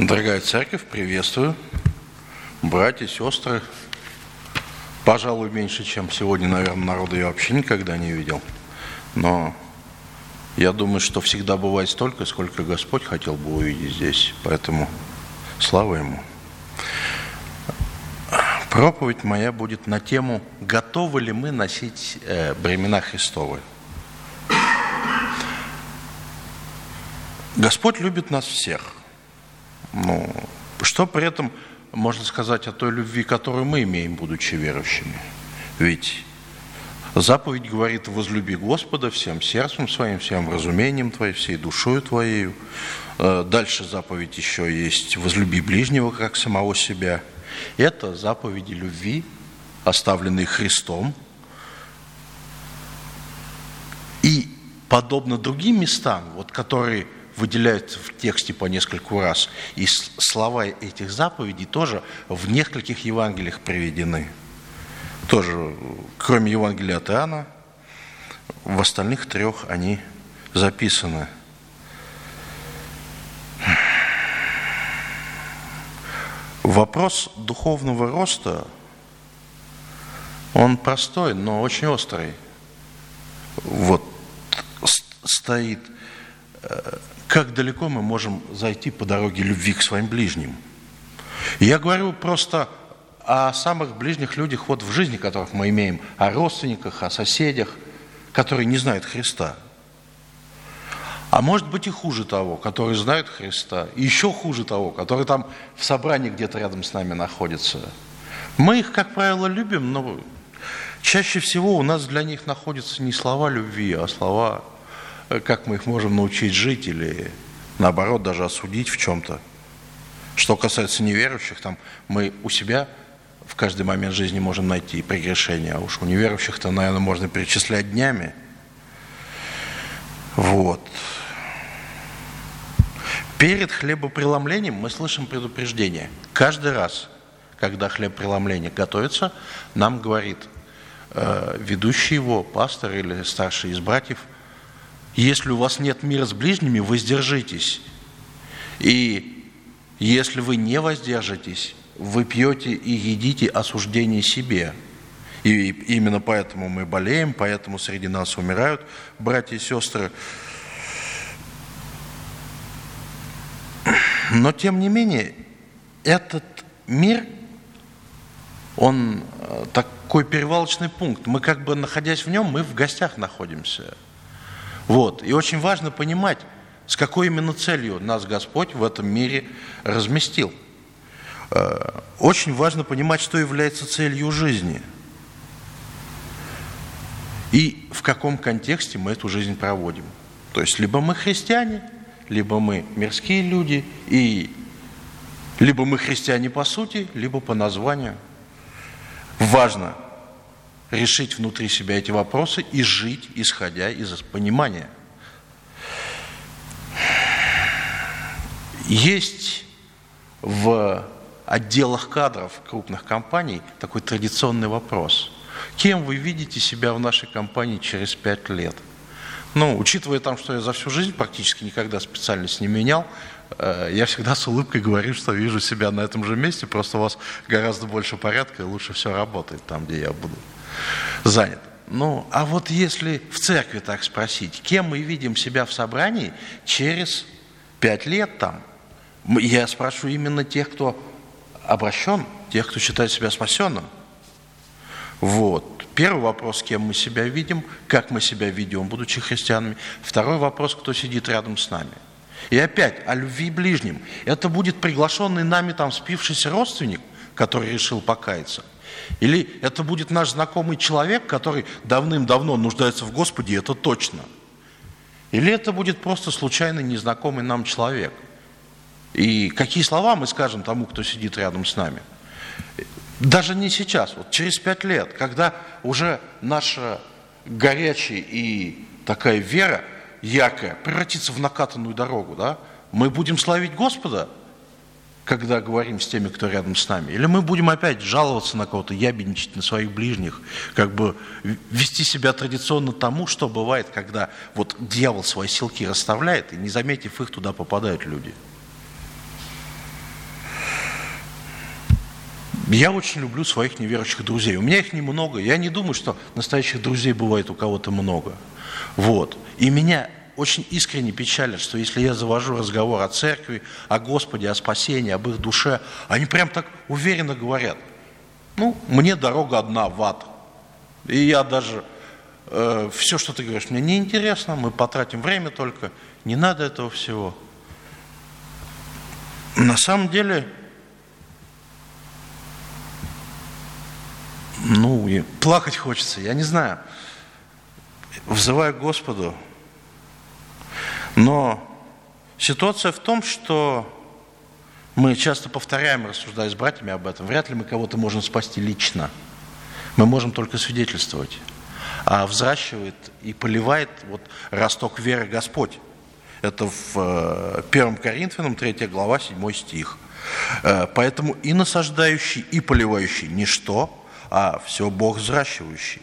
Дорогая церковь, приветствую. Братья, сестры. Пожалуй, меньше, чем сегодня, наверное, народу я вообще никогда не видел. Но я думаю, что всегда бывает столько, сколько Господь хотел бы увидеть здесь. Поэтому слава Ему. Проповедь моя будет на тему «Готовы ли мы носить бремена Христовы?». Господь любит нас всех. Что при этом можно сказать о той любви, которую мы имеем, будучи верующими? Ведь заповедь говорит: возлюби Господа всем сердцем своим, всем разумением твоим, всей душою твоею. Дальше заповедь еще есть: возлюби ближнего, как самого себя. Это заповеди любви, оставленные Христом. И подобно другим местам, которые выделяются в тексте по нескольку раз, и слова этих заповедей тоже в нескольких Евангелиях приведены. Тоже, кроме Евангелия от Иоанна, в остальных 3 они записаны. Вопрос духовного роста, он простой, но очень острый. Стоит: как далеко мы можем зайти по дороге любви к своим ближним? Я говорю просто о самых ближних людях в жизни, которых мы имеем, о родственниках, о соседях, которые не знают Христа. А может быть и хуже того, которые знают Христа, и еще хуже того, которые там в собрании где-то рядом с нами находятся. Мы их, как правило, любим, но чаще всего у нас для них находятся не слова любви, а слова, как мы их можем научить жить или, наоборот, даже осудить в чем-то. Что касается неверующих, там мы у себя в каждый момент жизни можем найти прегрешения, а уж у неверующих-то, наверное, можно перечислять днями. Перед хлебопреломлением мы слышим предупреждение. Каждый раз, когда хлебопреломление готовится, нам говорит ведущий его, пастор или старший из братьев: если у вас нет мира с ближними, воздержитесь. И если вы не воздержитесь, вы пьете и едите осуждение себе. И именно поэтому мы болеем, поэтому среди нас умирают братья и сестры. Но, тем не менее, этот мир, он такой перевалочный пункт. Мы находясь в нем, мы в гостях находимся. И очень важно понимать, с какой именно целью нас Господь в этом мире разместил. Очень важно понимать, что является целью жизни. И в каком контексте мы эту жизнь проводим. То есть, либо мы христиане, либо мы мирские люди, либо мы христиане по сути, либо по названию. Важно решить внутри себя эти вопросы и жить, исходя из понимания. Есть в отделах кадров крупных компаний такой традиционный вопрос: кем вы видите себя в нашей компании через 5 лет? Учитывая что я за всю жизнь практически никогда специальность не менял, я всегда с улыбкой говорю, что вижу себя на этом же месте, просто у вас гораздо больше порядка и лучше все работает там, где я буду занят. Если в церкви так спросить, кем мы видим себя в собрании через 5 лет я спрошу именно тех, кто обращен, тех, кто считает себя спасенным. Первый вопрос: кем мы себя видим, как мы себя ведем, будучи христианами. Второй вопрос: кто сидит рядом с нами. И опять о любви ближним. Это будет приглашенный нами спившийся родственник, который решил покаяться? Или это будет наш знакомый человек, который давным-давно нуждается в Господе, это точно? Или это будет просто случайный незнакомый нам человек? И какие слова мы скажем тому, кто сидит рядом с нами? Даже не сейчас, через 5 лет, когда уже наша горячая и такая вера яркая превратится в накатанную дорогу, мы будем славить Господа, когда говорим с теми, кто рядом с нами? Или мы будем опять жаловаться на кого-то, ябедничать на своих ближних, вести себя традиционно тому, что бывает, когда дьявол свои силки расставляет, и не заметив их, туда попадают люди? Я очень люблю своих неверующих друзей. У меня их немного. Я не думаю, что настоящих друзей бывает у кого-то много. Вот. И меня очень искренне печалит, что если я завожу разговор о церкви, о Господе, о спасении, об их душе, они прям так уверенно говорят: ну, мне дорога одна в ад. И я даже, все, что ты говоришь, мне неинтересно, мы потратим время только, не надо этого всего. На самом деле, ну, и плакать хочется, я не знаю. Взываю к Господу. Но ситуация в том, что мы часто повторяем, рассуждая с братьями об этом, вряд ли мы кого-то можем спасти лично. Мы можем только свидетельствовать. А взращивает и поливает вот росток веры Господь. Это в 1 Коринфянам 3 глава 7 стих. Поэтому и насаждающий, и поливающий ничто, а все Бог взращивающий.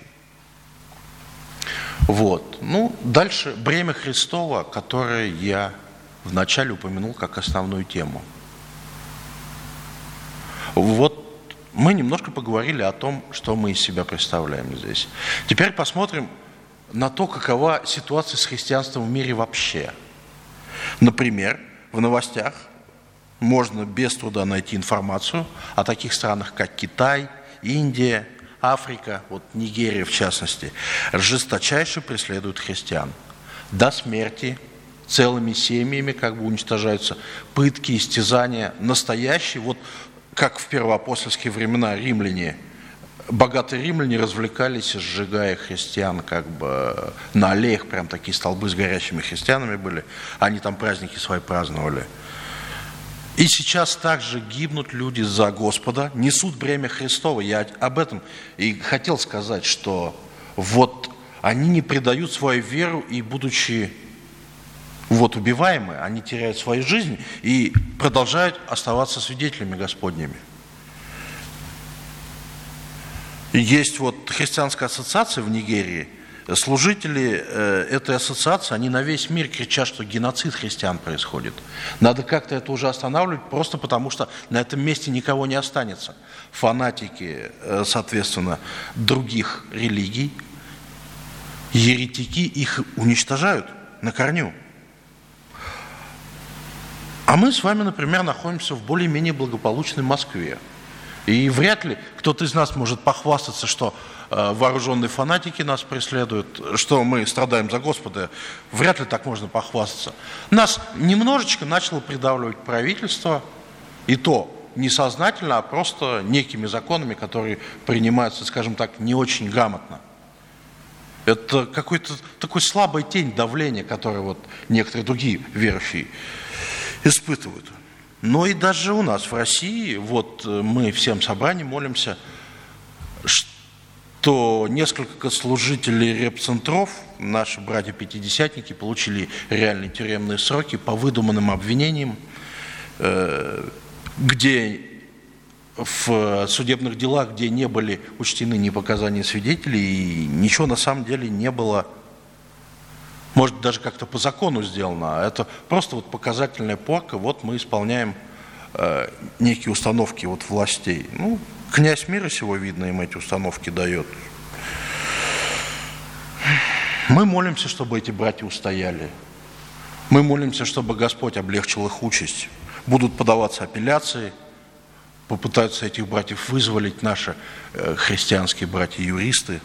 Вот. Ну, дальше бремя Христово, которое я вначале упомянул как основную тему. Вот мы немножко поговорили о том, что мы из себя представляем здесь. Теперь посмотрим на то, какова ситуация с христианством в мире вообще. Например, в новостях можно без труда найти информацию о таких странах, как Китай, Индия, Африка, вот Нигерия в частности, жесточайше преследуют христиан. До смерти, целыми семьями как бы уничтожаются, пытки, истязания, настоящие, вот как в первоапостольские времена римляне, богатые римляне развлекались, сжигая христиан как бы на аллеях, прям такие столбы с горящими христианами были, они там праздники свои праздновали. И сейчас также гибнут люди за Господа, несут бремя Христово. Я об этом и хотел сказать, что вот они не предают свою веру и, будучи вот убиваемы, они теряют свою жизнь и продолжают оставаться свидетелями Господними. Есть вот христианская ассоциация в Нигерии. Служители этой ассоциации, они на весь мир кричат, что геноцид христиан происходит. Надо как-то это уже останавливать, просто потому что на этом месте никого не останется. Фанатики, соответственно, других религий, еретики их уничтожают на корню. А мы с вами, например, находимся в более-менее благополучной Москве. И вряд ли кто-то из нас может похвастаться, что вооруженные фанатики нас преследуют, что мы страдаем за Господа. Вряд ли так можно похвастаться. Нас немножечко начало придавливать правительство, и то несознательно, а просто некими законами, которые принимаются, скажем так, не очень грамотно. Это какой-то такой слабая тень давления, которое вот некоторые другие верующие испытывают. Но и даже у нас в России, вот мы всем собранием молимся, что несколько служителей репцентров, наши братья-пятидесятники, получили реальные тюремные сроки по выдуманным обвинениям, где в судебных делах, где не были учтены ни показания свидетелей, и ничего на самом деле не было, может, даже как-то по закону сделано, а это просто вот показательная порка, вот мы исполняем некие установки вот властей. Ну, князь мира сего, видно, им эти установки дает. Мы молимся, чтобы эти братья устояли. Мы молимся, чтобы Господь облегчил их участь. Будут подаваться апелляции, попытаются этих братьев вызволить наши христианские братья-юристы.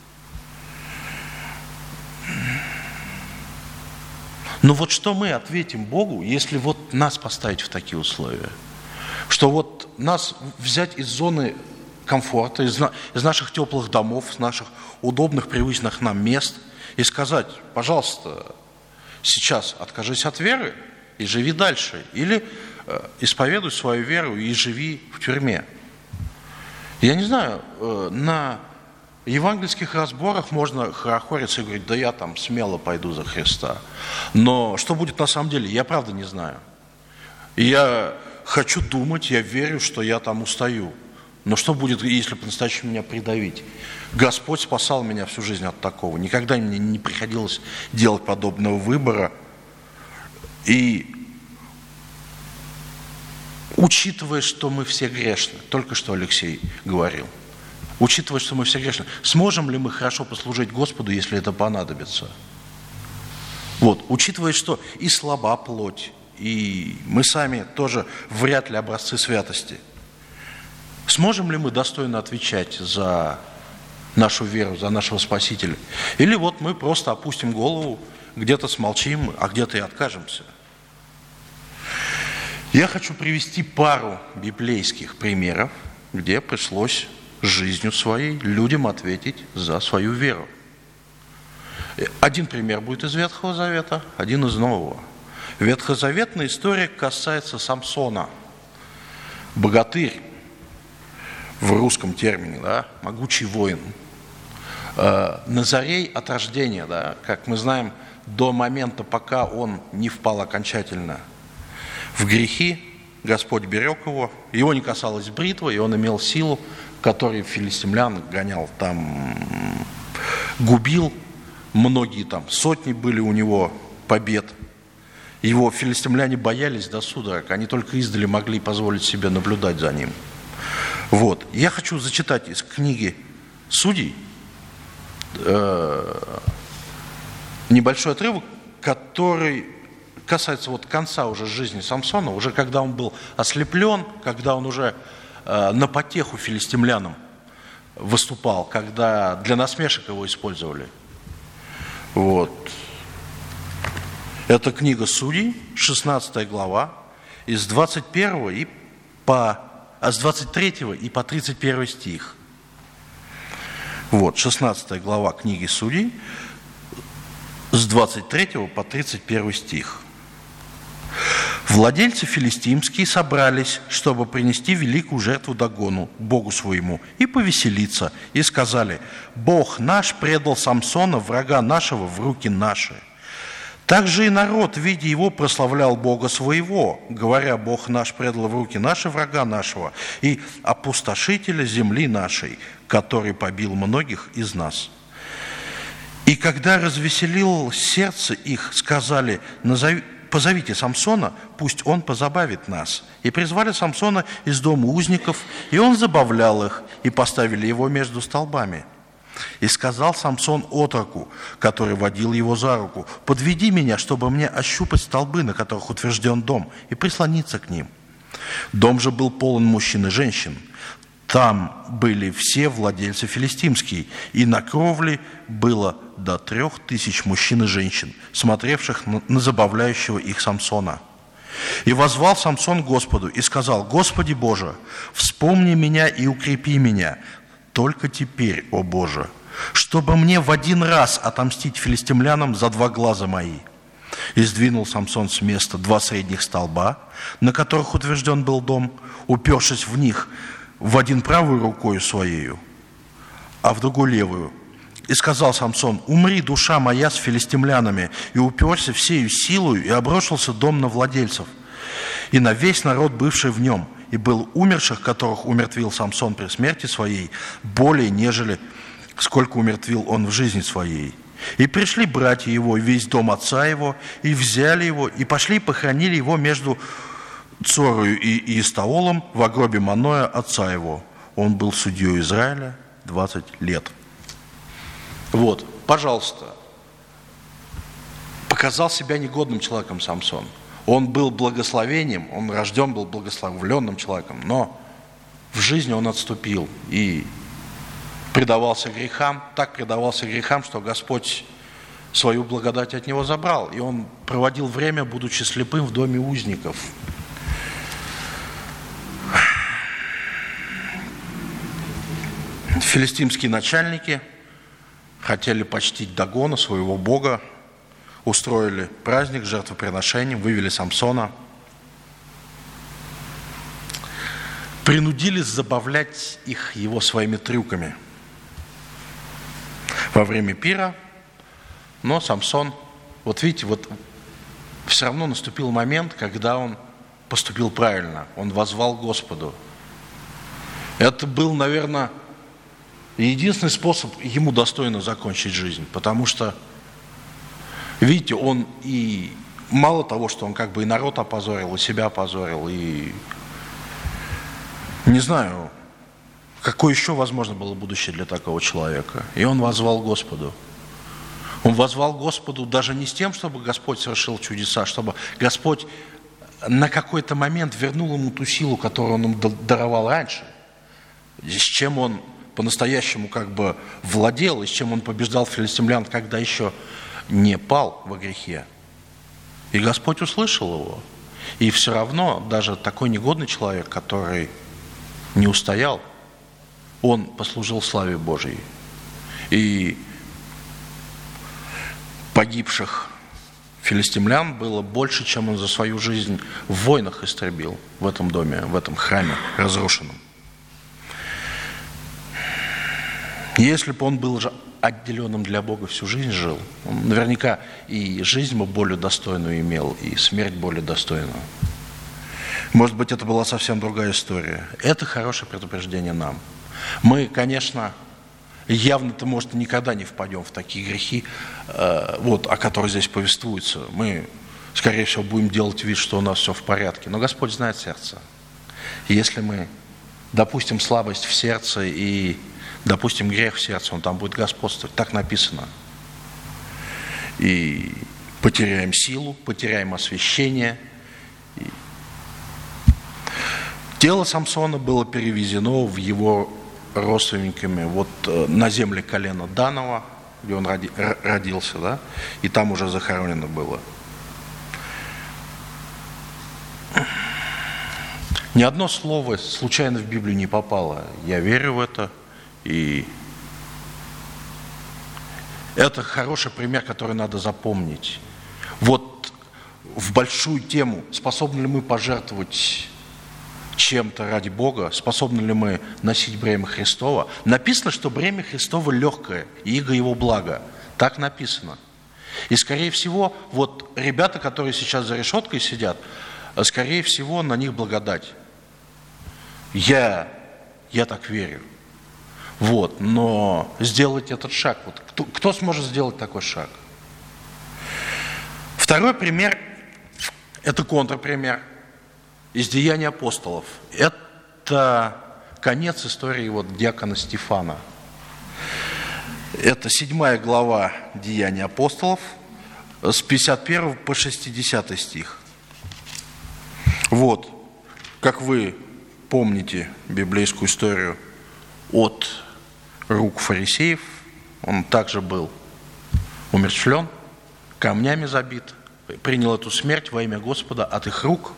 Но вот что мы ответим Богу, если вот нас поставить в такие условия? Что вот нас взять из зоны комфорта, из наших теплых домов, из наших удобных, привычных нам мест и сказать: пожалуйста, сейчас откажись от веры и живи дальше. Или исповедуй свою веру и живи в тюрьме. Я не знаю, на евангельских разборах можно хорохориться и говорить: да я там смело пойду за Христа. Но что будет на самом деле, я правда не знаю. И я хочу думать, я верю, что я там устаю. Но что будет, если по-настоящему меня придавить? Господь спасал меня всю жизнь от такого. Никогда мне не приходилось делать подобного выбора. И учитывая, что мы все грешны, только что Алексей говорил, учитывая, что мы все грешны, сможем ли мы хорошо послужить Господу, если это понадобится? Вот, учитывая, что и слаба плоть, и мы сами тоже вряд ли образцы святости, сможем ли мы достойно отвечать за нашу веру, за нашего Спасителя? Или вот мы просто опустим голову, где-то смолчим, а где-то и откажемся? Я хочу привести пару библейских примеров, где пришлось жизнью своей людям ответить за свою веру. Один пример будет из Ветхого Завета, один из Нового. Ветхозаветная история касается Самсона. Богатырь, в русском термине, да, могучий воин. Назарей от рождения, да, как мы знаем, до момента, пока он не впал окончательно в грехи, Господь берег его не касалась бритва, и он имел силу, который филистимлян гонял, там губил, многие там сотни были у него побед. Его филистимляне боялись до судорог, они только издали могли позволить себе наблюдать за ним. Вот. Я хочу зачитать из книги Судей небольшой отрывок, который касается вот конца уже жизни Самсона, уже когда он был ослеплен, когда он уже на потеху филистимлянам выступал, когда для насмешек его использовали. Вот. Это книга Судей, 16 глава, с 23 и по 31 стих. Вот, 16 глава книги Судей, с 23 по 31 стих. Владельцы филистимские собрались, чтобы принести великую жертву Дагону, Богу своему, и повеселиться, и сказали: «Бог наш предал Самсона, врага нашего, в руки наши». Также и народ, видя его, прославлял Бога своего, говоря: «Бог наш предал в руки наши, врага нашего, и опустошителя земли нашей, который побил многих из нас». И когда развеселил сердце их, сказали: «Позовите Самсона, пусть он позабавит нас». И призвали Самсона из дома узников, и он забавлял их, и поставили его между столбами. И сказал Самсон отроку, который водил его за руку: «Подведи меня, чтобы мне ощупать столбы, на которых утвержден дом, и прислониться к ним». Дом же был полон мужчин и женщин. Там были все владельцы филистимские, и на кровле было до 3000 мужчин и женщин, смотревших на забавляющего их Самсона. И воззвал Самсон Господу и сказал: «Господи Боже, вспомни меня и укрепи меня, только теперь, о Боже, чтобы мне в один раз отомстить филистимлянам за 2 глаза мои». И сдвинул Самсон с места 2 средних столба, на которых утвержден был дом, упершись в них в один правую рукою своею, а в другую левую. И сказал Самсон: «Умри, душа моя, с филистимлянами». И уперся всею силою, и обрушился дом на владельцев, и на весь народ, бывший в нем. И был умерших, которых умертвил Самсон при смерти своей, более, нежели сколько умертвил он в жизни своей. И пришли братья его, и весь дом отца его, и взяли его, и пошли, и похоронили его между Цорою и Истаолом в гробе Маноя, отца его. Он был судьей Израиля 20 лет. Вот, пожалуйста, показал себя негодным человеком Самсон. Он был благословением, он рожден был благословленным человеком, но в жизни он отступил и предавался грехам, так предавался грехам, что Господь свою благодать от него забрал. И он проводил время, будучи слепым, в доме узников. Филистимские начальники хотели почтить Дагона, своего бога, устроили праздник с жертвоприношением, вывели Самсона, принудили забавлять его своими трюками во время пира. Но Самсон, вот видите, вот все равно наступил момент, когда он поступил правильно, он воззвал к Господу. Это был, наверное, единственный способ ему достойно закончить жизнь, потому что, видите, он и мало того, что он как бы и народ опозорил, и себя опозорил, и Не знаю, какое еще возможно было будущее для такого человека. И он воззвал Господу. Он воззвал Господу даже не с тем, чтобы Господь совершил чудеса, чтобы Господь на какой-то момент вернул ему ту силу, которую он ему даровал раньше, с чем он по-настоящему как бы владел, и с чем он побеждал филистимлян, когда еще не пал во грехе. И Господь услышал его. И все равно даже такой негодный человек, который не устоял, он послужил славе Божьей. И погибших филистимлян было больше, чем он за свою жизнь в войнах истребил в этом доме, в этом храме разрушенном. Если бы он был же отделенным для Бога всю жизнь жил, он наверняка и жизнь бы более достойную имел, и смерть более достойную. Может быть, это была совсем другая история. Это хорошее предупреждение нам. Мы, конечно, явно-то, может, никогда не впадем в такие грехи, о которых здесь повествуется. Мы, скорее всего, будем делать вид, что у нас все в порядке. Но Господь знает сердце. И если мы допустим слабость в сердце и допустим грех в сердце, он там будет господствовать. Так написано. И потеряем силу, потеряем освящение. Тело Самсона было перевезено в его родственниками на земле колена Данова, где он родился, да, и там уже захоронено было. Ни одно слово случайно в Библию не попало. Я верю в это. И это хороший пример, который надо запомнить. Вот в большую тему, способны ли мы пожертвовать чем-то ради Бога, способны ли мы носить бремя Христово. Написано, что бремя Христово легкое, и иго его благо. Так написано. И, скорее всего, ребята, которые сейчас за решеткой сидят, скорее всего, на них благодать. Я так верю. Но сделать этот шаг, кто сможет сделать такой шаг? Второй пример, это контрпример из Деяний апостолов. Это конец истории диакона Стефана. Это 7 глава Деяний апостолов, с 51 по 60 стих. Как вы помните библейскую историю от рук фарисеев, он также был умерщвлен, камнями забит, принял эту смерть во имя Господа от их рук.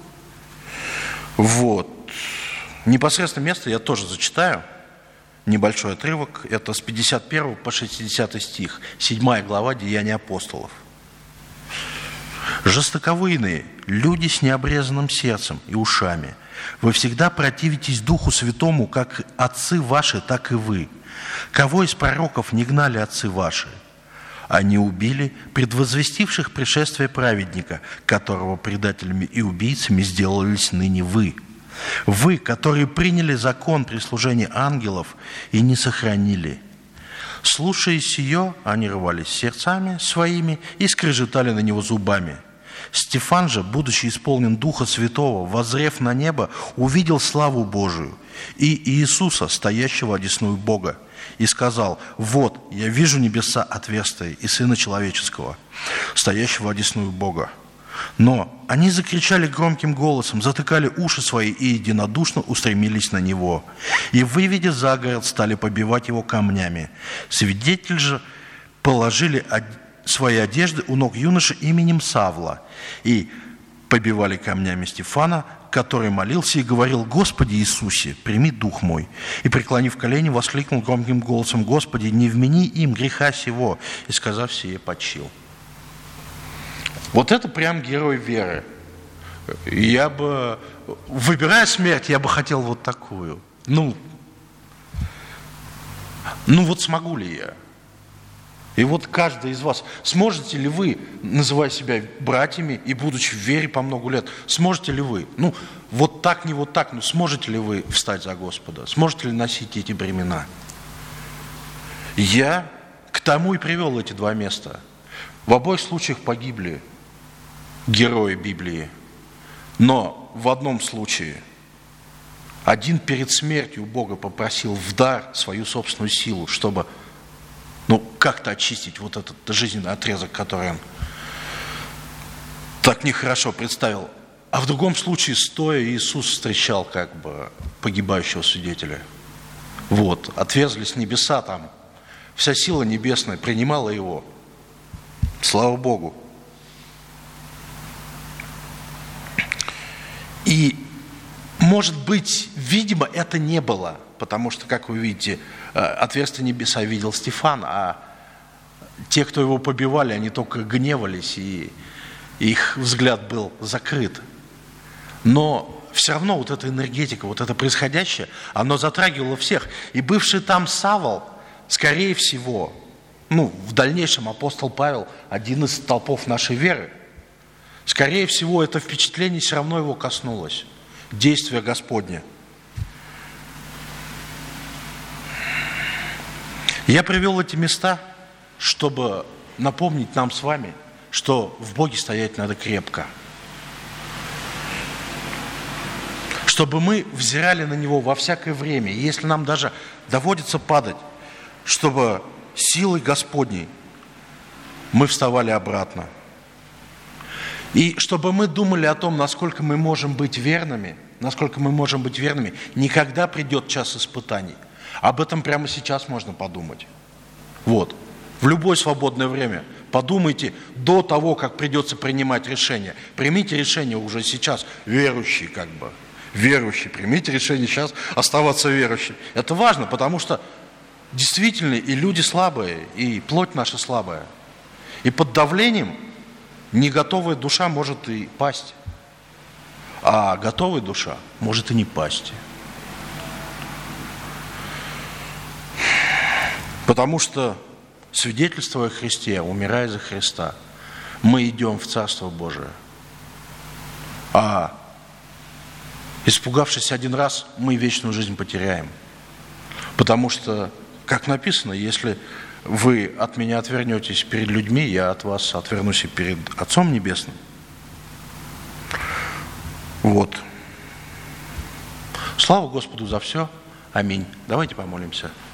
Непосредственно место я тоже зачитаю, небольшой отрывок, это с 51 по 60 стих, 7 глава Деяний апостолов. «Жестоковыйные, люди с необрезанным сердцем и ушами, вы всегда противитесь Духу Святому, как отцы ваши, так и вы. Кого из пророков не гнали отцы ваши? Они убили предвозвестивших пришествие праведника, которого предателями и убийцами сделались ныне вы. Вы, которые приняли закон при служении ангелов и не сохранили. Слушая сие, они рвались сердцами своими и скрежетали на него зубами. Стефан же, будучи исполнен Духа Святого, воззрев на небо, увидел славу Божию и Иисуса, стоящего одесную Бога, и сказал: вот, я вижу небеса отверстия и Сына Человеческого, стоящего одесную Бога. Но они закричали громким голосом, затыкали уши свои и единодушно устремились на него. И, выведя за город, стали побивать его камнями. Свидетели же положили свои одежды у ног юноши именем Савла и побивали камнями Стефана, который молился и говорил: Господи Иисусе, прими дух мой. И, преклонив колени, воскликнул громким голосом: Господи, не вмени им греха сего. И, сказав сие, почил. Это прям герой веры. Я бы, выбирая смерть, я бы хотел такую. Смогу ли я? И каждый из вас, сможете ли вы, называя себя братьями и будучи в вере по много лет, сможете ли вы, так, не так, но сможете ли вы встать за Господа? Сможете ли носить эти бремена? Я к тому и привел эти два места. В обоих случаях погибли герои Библии, но в одном случае Один перед смертью у Бога попросил в дар свою собственную силу, чтобы как-то очистить вот этот жизненный отрезок, который он так нехорошо представил. А в другом случае, стоя, Иисус встречал погибающего свидетеля. Отверзлись небеса там. Вся сила небесная принимала его. Слава Богу. И, может быть, видимо, это не было, потому что, как вы видите, отверстие небеса видел Стефан, а те, кто его побивали, они только гневались, и их взгляд был закрыт. Но все равно вот эта энергетика, вот это происходящее, оно затрагивало всех. И бывший там Савл, скорее всего, в дальнейшем апостол Павел, один из столпов нашей веры, скорее всего, это впечатление все равно его коснулось. Действия Господня. Я привел эти места, чтобы напомнить нам с вами, что в Боге стоять надо крепко. Чтобы мы взирали на Него во всякое время. И если нам даже доводится падать, чтобы силой Господней мы вставали обратно. И чтобы мы думали о том, насколько мы можем быть верными, никогда придет час испытаний. Об этом прямо сейчас можно подумать. В любое свободное время подумайте до того, как придется принимать решение. Примите решение уже сейчас, верующий верующий, примите решение сейчас оставаться верующим. Это важно, потому что действительно и люди слабые, и плоть наша слабая. И под давлением не готовая душа может и пасть, а готовая душа может и не пасть. Потому что, свидетельствуя о Христе, умирая за Христа, мы идем в Царство Божие. А испугавшись один раз, мы вечную жизнь потеряем. Потому что, как написано, если вы от меня отвернетесь перед людьми, я от вас отвернусь и перед Отцом Небесным. Слава Господу за все. Аминь. Давайте помолимся.